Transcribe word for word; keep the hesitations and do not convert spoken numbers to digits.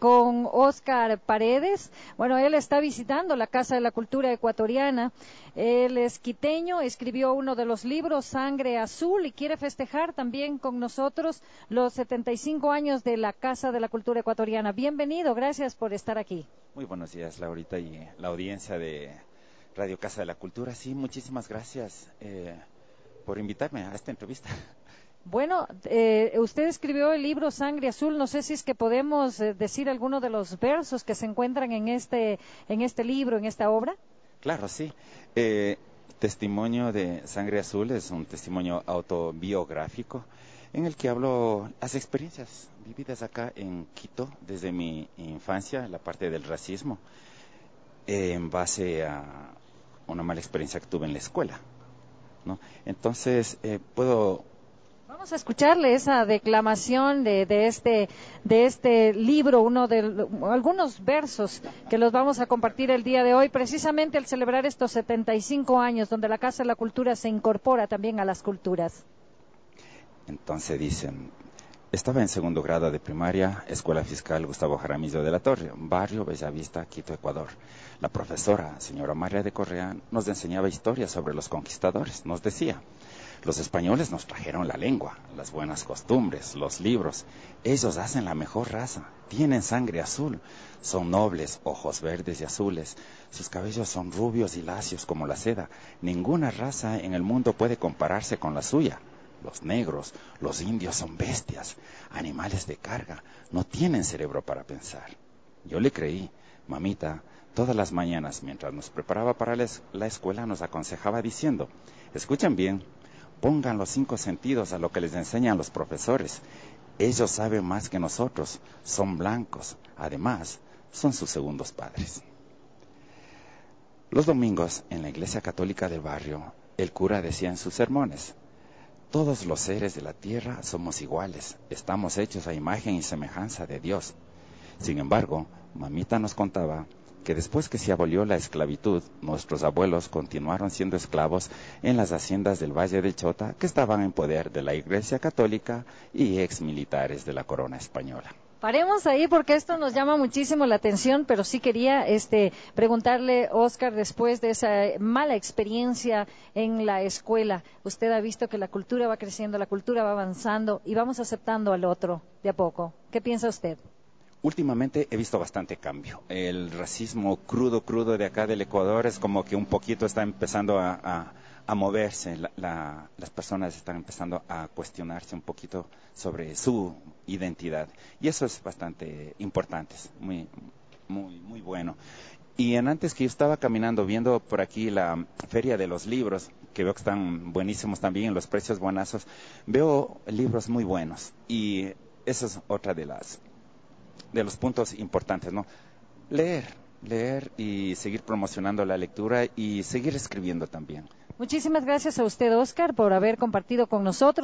con Óscar Paredes. Bueno, él está visitando la Casa de la Cultura Ecuatoriana. Él es quiteño, escribió uno de los libros, Sangre Azul, y quiere festejar también con nosotros los setenta y cinco años de la Casa de la Cultura Ecuatoriana. Bienvenido, gracias por estar aquí. Muy buenos días, Laurita, y la audiencia de Radio Casa de la Cultura. Sí, muchísimas gracias eh, por invitarme a esta entrevista. Bueno, eh, usted escribió el libro Sangre Azul. No sé si es que podemos eh, decir alguno de los versos que se encuentran en este, en este libro, en esta obra. Claro, sí. Eh, testimonio de Sangre Azul es un testimonio autobiográfico en el que hablo las experiencias vividas acá en Quito desde mi infancia, la parte del racismo, eh, en base a una mala experiencia que tuve en la escuela, ¿no? Entonces, eh, puedo... Vamos a escucharle esa declamación de, de este de este libro, uno de algunos versos que los vamos a compartir el día de hoy, precisamente al celebrar estos setenta y cinco años, donde la Casa de la Cultura se incorpora también a las culturas. Entonces dicen: estaba en segundo grado de primaria, Escuela Fiscal Gustavo Jaramillo de la Torre, barrio Bellavista, Quito, Ecuador. La profesora, señora María de Correa, nos enseñaba historias sobre los conquistadores. Nos decía: los españoles nos trajeron la lengua, las buenas costumbres, los libros. Ellos hacen la mejor raza, tienen sangre azul, son nobles, ojos verdes y azules. Sus cabellos son rubios y lacios como la seda. Ninguna raza en el mundo puede compararse con la suya. Los negros, los indios son bestias, animales de carga, no tienen cerebro para pensar. Yo le creí. Mamita, todas las mañanas, mientras nos preparaba para la escuela, nos aconsejaba diciendo: escuchen bien, pongan los cinco sentidos a lo que les enseñan los profesores. Ellos saben más que nosotros, son blancos, además, son sus segundos padres. Los domingos, en la iglesia católica del barrio, el cura decía en sus sermones: todos los seres de la tierra somos iguales, estamos hechos a imagen y semejanza de Dios. Sin embargo, mamita nos contaba que después que se abolió la esclavitud, nuestros abuelos continuaron siendo esclavos en las haciendas del Valle del Chota, que estaban en poder de la Iglesia Católica y exmilitares de la corona española. Paremos ahí porque esto nos llama muchísimo la atención, pero sí quería este, preguntarle, Óscar, después de esa mala experiencia en la escuela, usted ha visto que la cultura va creciendo, la cultura va avanzando y vamos aceptando al otro de a poco. ¿Qué piensa usted? Últimamente he visto bastante cambio. El racismo crudo, crudo de acá del Ecuador es como que un poquito está empezando a, a, a moverse. La, la, las personas están empezando a cuestionarse un poquito sobre su identidad. Y eso es bastante importante, es muy, muy, muy bueno. Y en antes que yo estaba caminando, viendo por aquí la Feria de los Libros, que veo que están buenísimos también, los precios buenazos, veo libros muy buenos. Y esa es otra de las... de los puntos importantes, ¿no? Leer, leer y seguir promocionando la lectura y seguir escribiendo también. Muchísimas gracias a usted, Óscar, por haber compartido con nosotros.